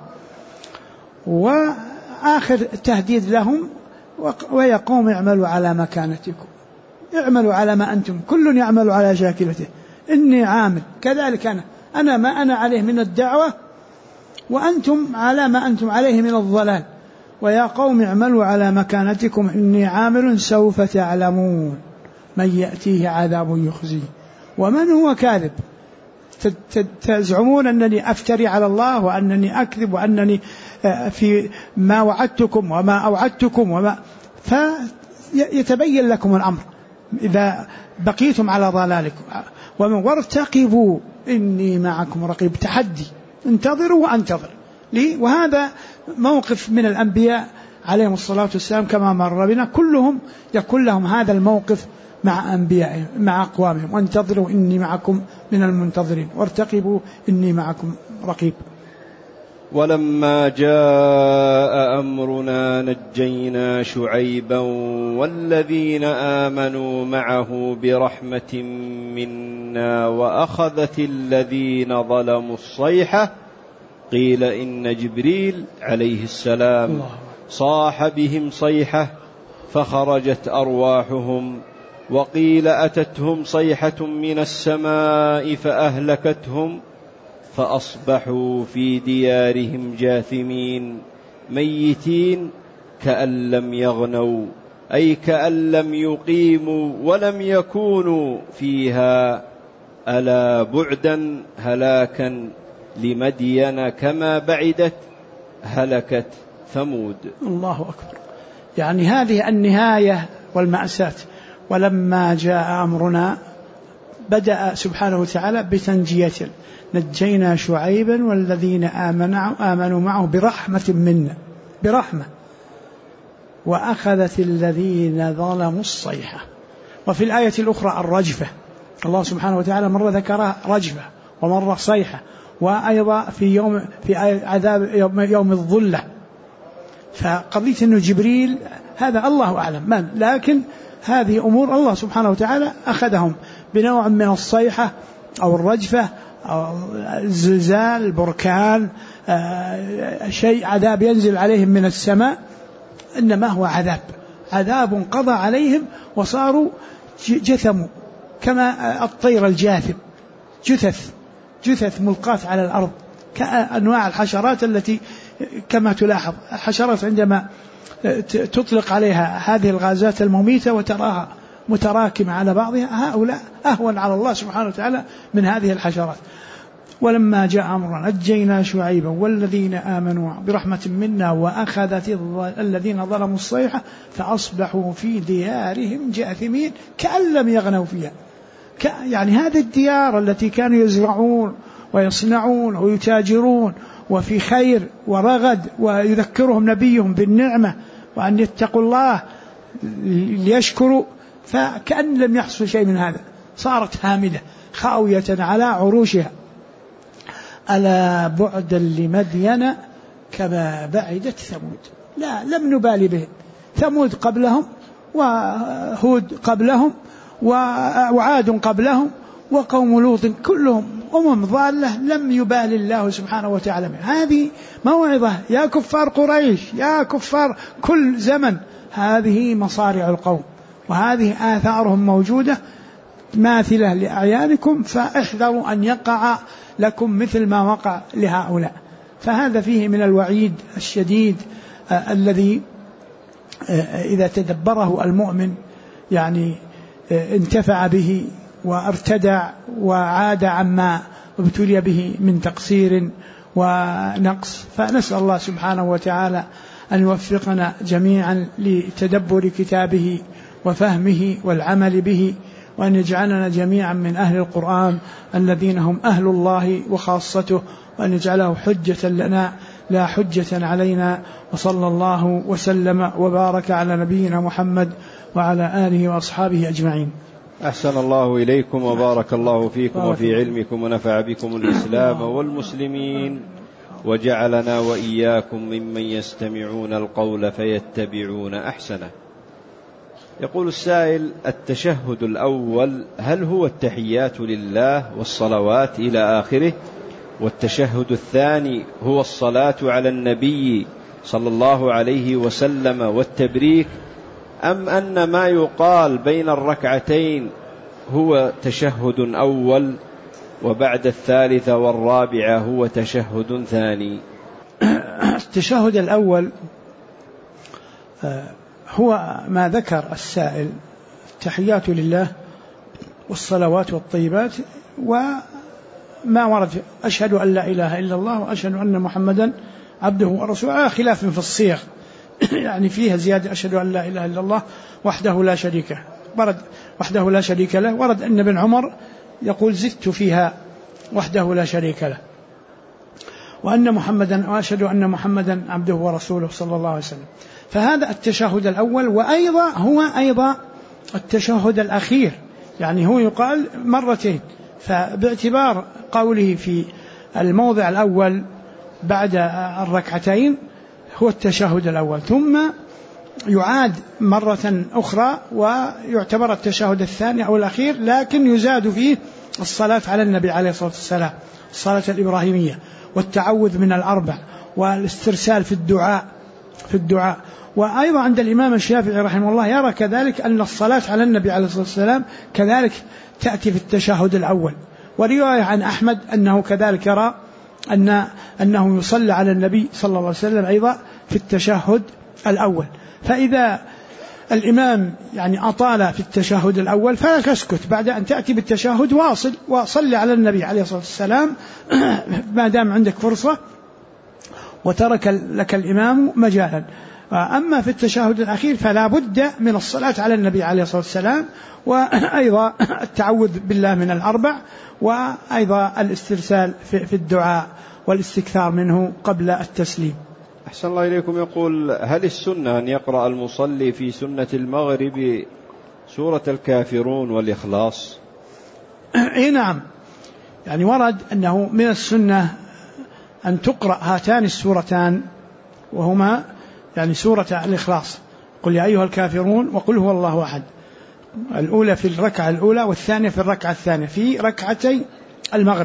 وآخر تهديد لهم ويا قوم اعملوا على مكانتكم، اعملوا على ما أنتم، كل يعمل على شاكلته، إني عامل كذلك أنا ما أنا عليه من الدعوة وأنتم على ما أنتم عليه من الضلال. ويا قوم اعملوا على مكانتكم إني عامل سوف تعلمون من يأتيه عذاب يخزيه ومن هو كاذب. تزعمون أنني أفتري على الله وأنني أكذب وأنني في ما وعدتكم وما أوعدتكم فيتبين لكم الأمر إذا بقيتم على ضلالكم. وارتقبوا إني معكم رقيب، تحدي، انتظروا وأنتظر لي. وهذا موقف من الأنبياء عليهم الصلاة والسلام كما مر بنا، كلهم يكون لهم هذا الموقف مع أنبيائهم مع أقوامهم، وانتظروا إني معكم من المنتظرين وارتقبوا إني معكم رقيب. ولما جاء أمرنا نجينا شعيبا والذين آمنوا معه برحمة منا وأخذت الذين ظلموا الصيحة، قيل إن جبريل عليه السلام صاح بهم صيحة فخرجت أرواحهم، وقيل أتتهم صيحة من السماء فأهلكتهم فأصبحوا في ديارهم جاثمين ميتين كأن لم يغنوا، أي كأن لم يقيموا ولم يكونوا فيها، ألا بعدا هلاكا لمدين كما بعدت هلكت ثمود. الله أكبر. يعني هذه النهاية والمأساة. ولما جاء أمرنا بدأ سبحانه وتعالى بتنجية، نجينا شعيبا والذين آمنوا معه برحمة منا، برحمة، وأخذت الذين ظلموا الصيحة. وفي الآية الأخرى الرجفة، الله سبحانه وتعالى مرة ذكرها رجفة ومرة صيحة، وأيضا في عذاب يوم الظلة. فقضية أنه جبريل هذا الله أعلم من، لكن هذه أمور الله سبحانه وتعالى أخذهم بنوع من الصيحة أو الرجفة زلزال، بركان، شيء عذاب ينزل عليهم من السماء، إنما هو عذاب قضى عليهم وصاروا جثموا كما الطير الجاثم، جثث ملقاة على الأرض، كأنواع الحشرات التي كما تلاحظ الحشرات عندما تطلق عليها هذه الغازات المميتة وتراها متراكمة على بعضها، هؤلاء أهون على الله سبحانه وتعالى من هذه الحشرات. ولما جاء أمرنا نجينا شعيبا والذين آمنوا برحمة منا وأخذت الذين ظلموا الصيحة فأصبحوا في ديارهم جاثمين كأن لم يغنوا فيها. يعني هذه الديار التي كانوا يزرعون ويصنعون ويتاجرون وفي خير ورغد، ويذكرهم نبيهم بالنعمة وأن يتقوا الله ليشكروا، فكأن لم يحصل شيء من هذا، صارت هامدة خاوية على عروشها. ألا بعدا لمدين كما بعدت ثمود. لا، لم نبالي بهم، ثمود قبلهم وهود قبلهم وعاد قبلهم وقوم لوط، كلهم ضالة لم يبال الله سبحانه وتعالى. هذه موعظة يا كفار قريش، يا كفار كل زمن، هذه مصارع القوم وهذه آثارهم موجودة ماثلة لأعيانكم، فاحذروا أن يقع لكم مثل ما وقع لهؤلاء. فهذا فيه من الوعيد الشديد الذي إذا تدبره المؤمن يعني انتفع به وارتدع وعاد عما ابتلي به من تقصير ونقص. فنسأل الله سبحانه وتعالى أن يوفقنا جميعا لتدبر كتابه وفهمه والعمل به، وأن يجعلنا جميعا من أهل القرآن الذين هم أهل الله وخاصته، وأن يجعله حجة لنا لا حجة علينا. وصلى الله وسلم وبارك على نبينا محمد وعلى آله وأصحابه أجمعين. أحسن الله إليكم وبارك الله فيكم وفي علمكم ونفع بكم الإسلام والمسلمين، وجعلنا وإياكم ممن يستمعون القول فيتبعون أحسنه. يقول السائل: التشهد الأول هل هو التحيات لله والصلوات إلى آخره، والتشهد الثاني هو الصلاة على النبي صلى الله عليه وسلم والتبريك، أم أن ما يقال بين الركعتين هو تشهد أول وبعد الثالثة والرابعة هو تشهد ثاني؟ التشهد الأول هو ما ذكر السائل: التحيات لله والصلوات والطيبات، وما ورد أشهد أن لا إله إلا الله وأشهد أن محمدا عبده ورسوله، خلاف في الصيغ يعني فيها زيادة: أشهد أن لا إله إلا الله وحده لا شريك له، ورد وحده لا شريك له، ورد أن ابن عمر يقول زدت فيها وحده لا شريك له، وأشهد أن محمدا عبده ورسوله صلى الله عليه وسلم. فهذا التشهد الأول، وأيضا هو أيضا التشهد الأخير، يعني هو يقال مرتين، فباعتبار قوله في الموضع الأول بعد الركعتين هو التشهد الأول، ثم يعاد مرة أخرى ويعتبر التشهد الثاني أو الأخير، لكن يزاد فيه الصلاة على النبي عليه الصلاة والسلام، الصلاة الإبراهيمية، والتعوذ من الأربع، والاسترسال في الدعاء. وأيضا عند الإمام الشافعي رحمه الله يرى كذلك أن الصلاة على النبي عليه الصلاة والسلام كذلك تأتي في التشهد الأول، ورواية عن أحمد أنه كذلك يرى أنه يصلى على النبي صلى الله عليه وسلم أيضا في التشهد الأول. فإذا الإمام يعني أطال في التشهد الأول فلا تسكت، بعد أن تأتي بالتشهد واصل وصلي على النبي عليه الصلاة والسلام ما دام عندك فرصة، وترك لك الإمام مجالا. أما في التشهد الأخير فلا بد من الصلاة على النبي عليه الصلاة والسلام، وأيضا التعوذ بالله من الأربع، وأيضا الاسترسال في الدعاء والاستكثار منه قبل التسليم. أحسن الله إليكم. يقول: هل السنة أن يقرأ المصلي في سنة المغرب سورة الكافرون والإخلاص؟ إيه نعم، يعني ورد أنه من السنة أن تقرأ هاتان السورتان، وهما يعني سورة الإخلاص، قل يا أيها الكافرون وقل هو الله أحد، الأولى في الركعة الأولى والثانية في الركعة الثانية في ركعتي المغرب،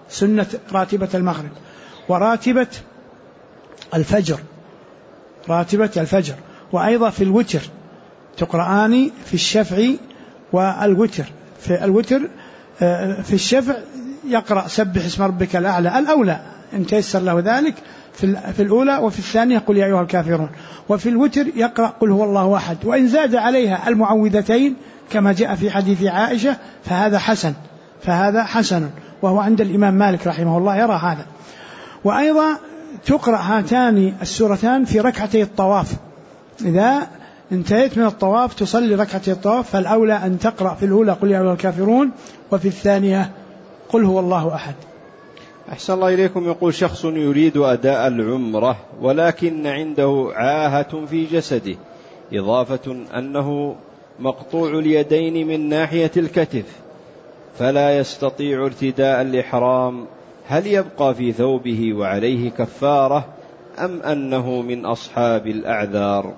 سنة راتبة المغرب وراتبة الفجر، راتبة الفجر، وأيضا في الوتر تقرآن في الشفع والوتر. في الوتر في الشفع يقرأ سبح اسم ربك الأعلى الأولى إن تيسر له ذلك في الأولى، وفي الثانية قل يا أيها الكافرون، وفي الوتر يقرأ قل هو الله أحد، وإن زاد عليها المعوذتين كما جاء في حديث عائشة فهذا حسن، وهو عند الإمام مالك رحمه الله يرى هذا. وأيضا تقرأ هاتان السورتان في ركعتي الطواف، إذا انتهيت من الطواف تصلي ركعتي الطواف، فالأولى أن تقرأ في الأولى قل يا أيها الكافرون، وفي الثانية قل هو الله أحد. أحسن الله إليكم. يقول شخص يريد أداء العمرة ولكن عنده عاهة في جسده، إضافة أنه مقطوع اليدين من ناحية الكتف فلا يستطيع ارتداء الإحرام، هل يبقى في ثوبه وعليه كفارة أم أنه من أصحاب الأعذار؟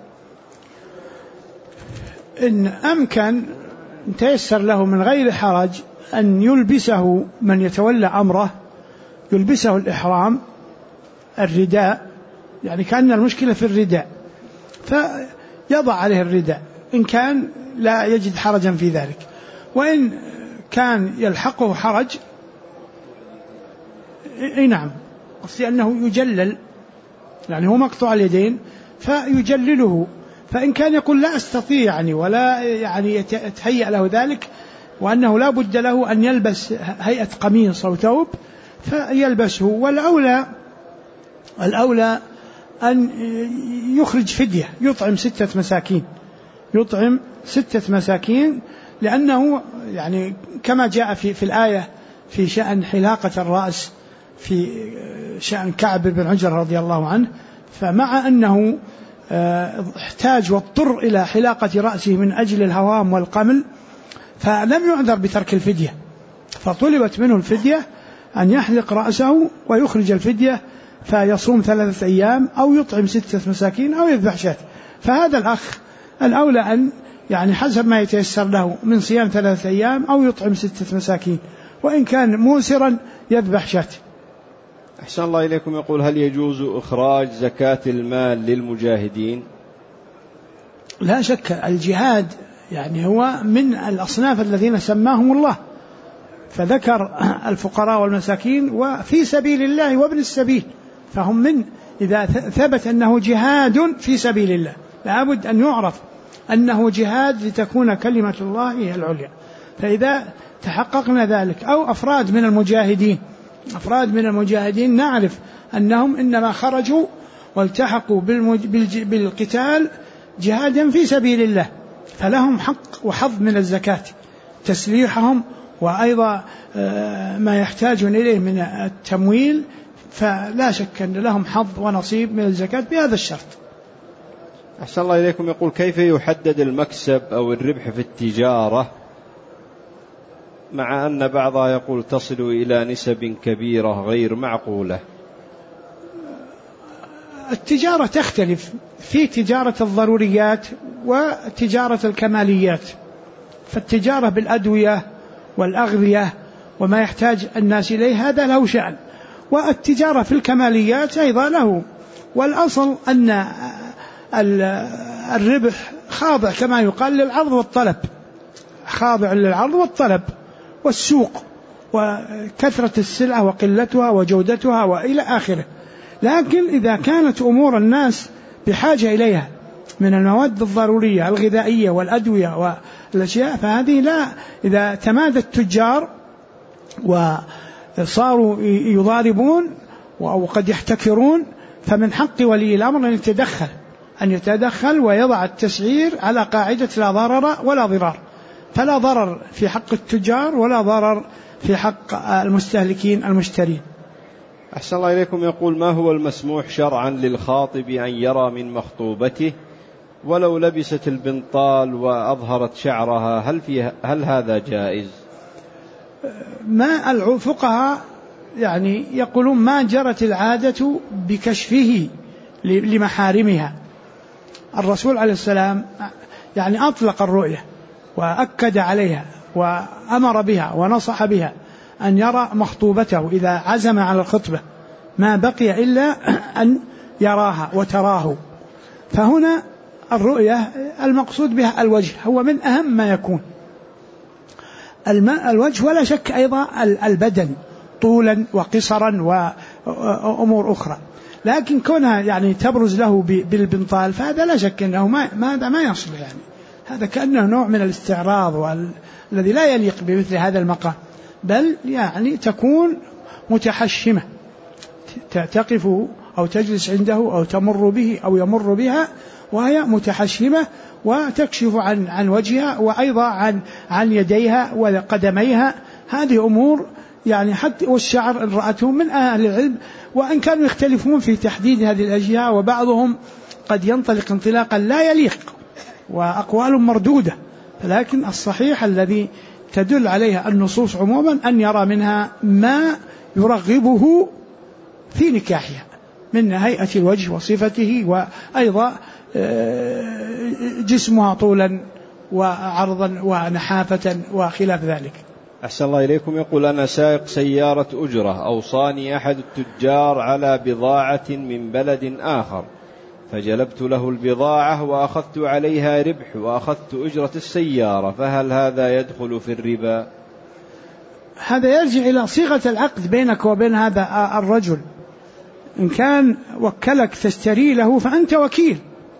إن أمكن تيسر له من غير حرج أن يلبسه من يتولى أمره، يلبسه الإحرام الرداء، يعني كأن المشكلة في الرداء، فيضع عليه الرداء إن كان لا يجد حرجا في ذلك. وإن كان يلحقه حرج نعم، قصدي أنه يجلل، يعني هو مقطوع اليدين فيجلله، فإن كان يقول لا أستطيع يعني ولا يعني يتهيأ له ذلك، وأنه لا بد له أن يلبس هيئة قميص أو ثوب فيلبسه. والأولى أن يخرج فدية، يطعم 6 مساكين، لأنه يعني كما جاء في الآية في شأن حلاقة الرأس في شأن كعب بن عجر رضي الله عنه، فمع أنه احتاج واضطر إلى حلاقة رأسه من أجل الهوام والقمل فلم يعذر بترك الفدية، فطلبت منه الفدية أن يحلق رأسه ويخرج الفدية، فيصوم 3 أيام أو يطعم 6 مساكين أو يذبح شاة. فهذا الأخ الأولى أن يعني حسب ما يتيسر له من صيام 3 أيام أو يطعم 6 مساكين، وإن كان موسرا يذبح شاة. أحسن الله إليكم. يقول هل يجوز إخراج زكاة المال للمجاهدين؟ لا شك الجهاد يعني هو من الأصناف الذين سماهم الله، فذكر الفقراء والمساكين وفي سبيل الله وابن السبيل، فهم من إذا ثبت أنه جهاد في سبيل الله لابد أن يعرف أنه جهاد لتكون كلمة الله هي العليا. فإذا تحققنا ذلك أو أفراد من المجاهدين نعرف أنهم إنما خرجوا والتحقوا بالقتال جهادا في سبيل الله، فلهم حق وحظ من الزكاة، تسليحهم وأيضا ما يحتاجون إليه من التمويل، فلا شك أن لهم حظ ونصيب من الزكاة بهذا الشرط. أحسن الله إليكم. يقول كيف يحدد المكسب أو الربح في التجارة مع أن بعضها يقول تصل إلى نسب كبيرة غير معقولة؟ التجارة تختلف، في تجارة الضروريات وتجارة الكماليات، فالتجارة بالأدوية والأغذية وما يحتاج الناس إليه هذا له شأن، والتجارة في الكماليات أيضا له. والأصل أن الربح خاضع كما يقال للعرض والطلب، خاضع للعرض والطلب والسوق وكثرة السلعة وقلتها وجودتها وإلى آخره. لكن إذا كانت أمور الناس بحاجة إليها من المواد الضرورية الغذائية والأدوية والأشياء فهذه لا، إذا تمادى التجار وصاروا يضاربون وقد يحتكرون فمن حق ولي الأمر أن يتدخل ويضع التسعير على قاعدة لا ضرر ولا ضرار، فلا ضرر في حق التجار ولا ضرر في حق المستهلكين المشترين. أحسن الله إليكم. يقول ما هو المسموح شرعا للخاطب أن يرى من مخطوبته ولو لبست البنطال وأظهرت شعرها، هل هذا جائز؟ ما الفقهاء يعني يقولون ما جرت العادة بكشفه لمحارمها. الرسول عليه السلام يعني أطلق الرؤية وأكد عليها وأمر بها ونصح بها، أن يرى مخطوبته إذا عزم على الخطبة، ما بقي إلا أن يراها وتراه. فهنا الرؤية المقصود بها الوجه، هو من أهم ما يكون الوجه، ولا شك أيضا البدن طولا وقصرا وأمور أخرى، لكن كونها يعني تبرز له بالبنطال فهذا لا شك أنه ما يصل، يعني هذا كأنه نوع من الاستعراض الذي لا يليق بمثل هذا المقام، بل يعني تكون متحشمة، تقف أو تجلس عنده أو تمر به أو يمر بها وهي متحشمة وتكشف عن وجهها وأيضا عن يديها وقدميها. هذه أمور يعني حتى والشعر إن رأته من أهل العلم، وإن كانوا يختلفون في تحديد هذه الأشياء، وبعضهم قد ينطلق انطلاقا لا يليق وأقوال مردودة، لكن الصحيح الذي تدل عليها النصوص عموما أن يرى منها ما يرغبه في نكاحها من هيئة الوجه وصفته، وأيضا جسمها طولا وعرضا ونحافة وخلاف ذلك. أحسن الله إليكم. يقول: أنا سائق سيارة أجرة، أوصاني أحد التجار على بضاعة من بلد آخر، فجلبت له البضاعة وأخذت عليها ربح وأخذت أجرة السيارة، فهل هذا يدخل في الربا؟ هذا يرجع إلى صيغة العقد بينك وبين هذا الرجل. إن كان وكلك تشتري له فأنت وكيل،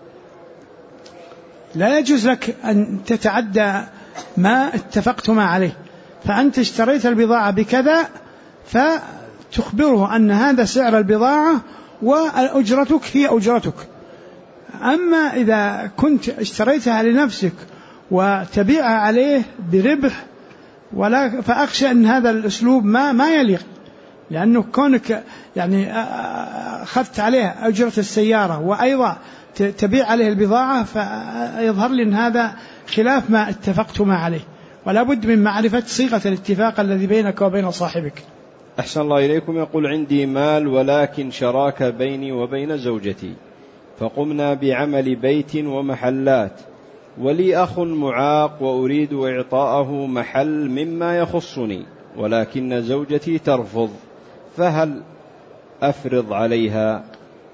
لا يجوز لك أن تتعدى ما اتفقتما عليه، فأنت اشتريت البضاعة بكذا فتخبره أن هذا سعر البضاعة وأجرتك هي أجرتك. أما إذا كنت اشتريتها لنفسك وتبيعها عليه بربح فأخشى أن هذا الأسلوب ما يليق، لأنه كونك يعني أخذت عليها أجرة السيارة وأيضا تبيع عليه البضاعة، فيظهر لي أن هذا خلاف ما اتفقتما عليه، ولا بد من معرفة صيغة الاتفاق الذي بينك وبين صاحبك. أحسن الله إليكم. يقول: عندي مال ولكن شراكة بيني وبين زوجتي، فقمنا بعمل بيت ومحلات، ولي أخ معاق وأريد إعطاءه محل مما يخصني، ولكن زوجتي ترفض، فهل أفرض عليها؟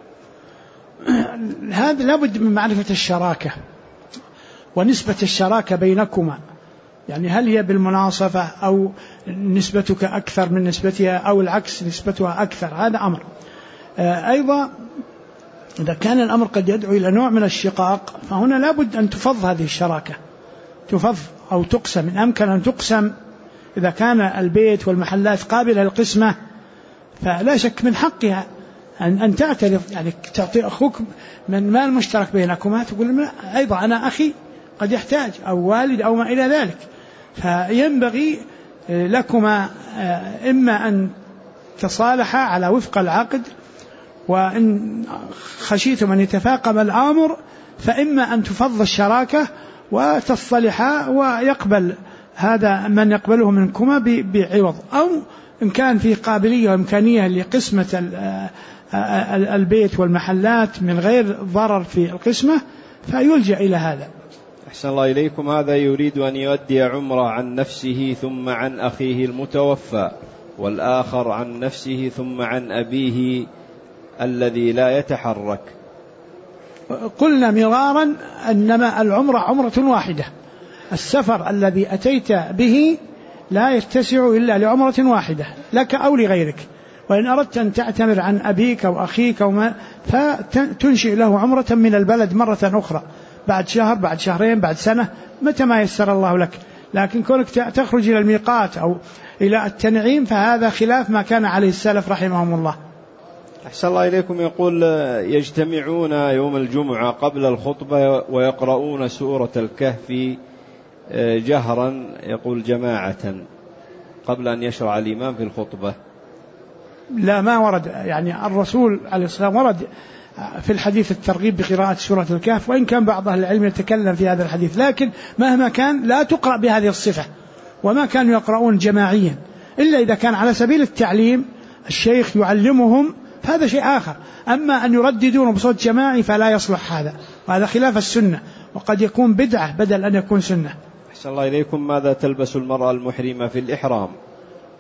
هذا لابد من معرفة الشراكة ونسبة الشراكة بينكما، يعني هل هي بالمناصفة أو نسبتك أكثر من نسبتها أو العكس نسبتها أكثر، هذا أمر. أيضا إذا كان الأمر قد يدعو إلى نوع من الشقاق فهنا لابد أن تفض هذه الشراكة، تفض أو تقسم، إن أمكن أن تقسم. إذا كان البيت والمحلات قابلة للقسمة فلا شك من حقها أن تعترض، يعني تعطي أخوك من مال مشترك بينكما، تقول أيضا أنا أخي قد يحتاج أو والد أو ما إلى ذلك، فينبغي لكما إما أن تصالحا على وفق العقد، وإن خشيتم أن يتفاقم الأمر فإما أن تفض الشراكة وتصطلحا ويقبل هذا من يقبله منكما بعوض، أو إن كان في قابلية وإمكانية لقسمة البيت والمحلات من غير ضرر في القسمة فيلجأ إلى هذا. أحسن الله إليكم. هذا يريد أن يؤدي عمرة عن نفسه ثم عن أخيه المتوفى، والآخر عن نفسه ثم عن أبيه الذي لا يتحرك. قلنا مرارا أنما العمرة عمرة واحدة، السفر الذي أتيت به لا يتسع إلا لعمرة واحدة لك أو لغيرك، وإن أردت أن تعتمر عن أبيك أو أخيك فتنشئ له عمرة من البلد مرة أخرى بعد شهر بعد شهرين بعد سنة متى ما يسر الله لك، لكن كونك تخرج إلى الميقات أو إلى التنعيم فهذا خلاف ما كان عليه السلف رحمهم الله. أحسن الله إليكم. يقول: يجتمعون يوم الجمعة قبل الخطبة ويقرؤون سورة الكهف جهرا، يقول جماعة، قبل أن يشرع الإمام في الخطبة. لا، ما ورد، يعني الرسول عليه الصلاة والسلام ورد في الحديث الترغيب بقراءة سورة الكهف، وإن كان بعض أهل العلم يتكلم في هذا الحديث، لكن مهما كان لا تقرأ بهذه الصفة، وما كانوا يقرؤون جماعيا إلا إذا كان على سبيل التعليم، الشيخ يعلمهم، فهذا شيء آخر. أما أن يرددون بصوت جماعي فلا يصلح هذا، وهذا خلاف السنة، وقد يكون بدعة بدل أن يكون سنة. أحسن الله إليكم. ماذا تلبس المرأة المحرمة في الإحرام؟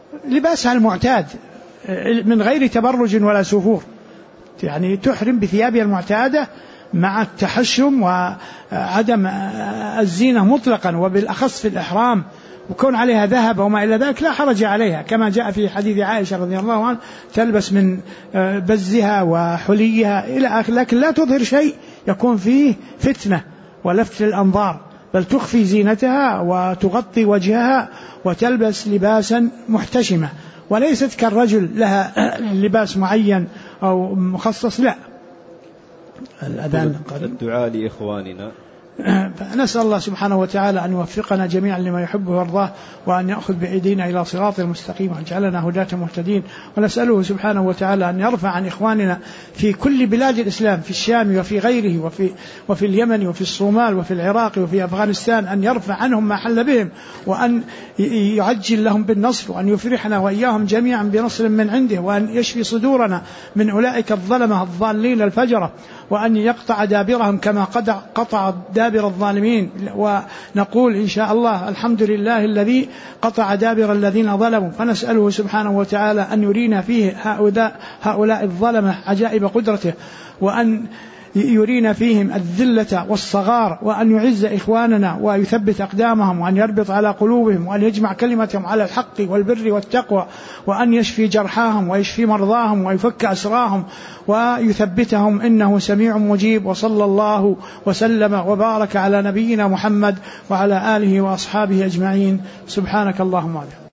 لباسها المعتاد من غير تبرج ولا سفور، يعني تحرم بثيابها المعتادة مع التحشم وعدم الزينة مطلقا، وبالأخص في الإحرام، وكون عليها ذهب وما إلى ذلك لا حرج عليها، كما جاء في حديث عائشة رضي الله عنها تلبس من بزها وحليها إلى آخره، لكن لا تظهر شيء يكون فيه فتنة ولفت الأنظار، بل تخفي زينتها وتغطي وجهها وتلبس لباسا محتشمة، وليست كالرجل لها لباس معين أو مخصص، لا. الأذان الدعاء لإخواننا. فنسأل الله سبحانه وتعالى أن يوفقنا جميعا لما يحبه ويرضاه، وأن يأخذ بأيدينا إلى صراط المستقيم، وأن يجعلنا هداة مهتدين. ونسأله سبحانه وتعالى أن يرفع عن إخواننا في كل بلاد الإسلام، في الشام وفي غيره، وفي اليمن وفي الصومال وفي العراق وفي أفغانستان، أن يرفع عنهم ما حل بهم، وأن يعجل لهم بالنصر، وأن يفرحنا وإياهم جميعا بنصر من عنده، وأن يشفي صدورنا من أولئك الظلمة الضالين الفجرة، وأن يقطع دابرهم كما قطع دابر الظالمين. ونقول إن شاء الله الحمد لله الذي قطع دابر الذين ظلموا. فنسأله سبحانه وتعالى أن يرينا فيه هؤلاء الظلمة عجائب قدرته، وأن يرينا فيهم الذلة والصغار، وأن يعز إخواننا ويثبت أقدامهم، وأن يربط على قلوبهم، وأن يجمع كلمتهم على الحق والبر والتقوى، وأن يشفي جرحاهم ويشفي مرضاهم ويفك أسراهم ويثبتهم، إنه سميع مجيب. وصلى الله وسلم وبارك على نبينا محمد وعلى آله وأصحابه أجمعين. سبحانك اللهم وبحمدك.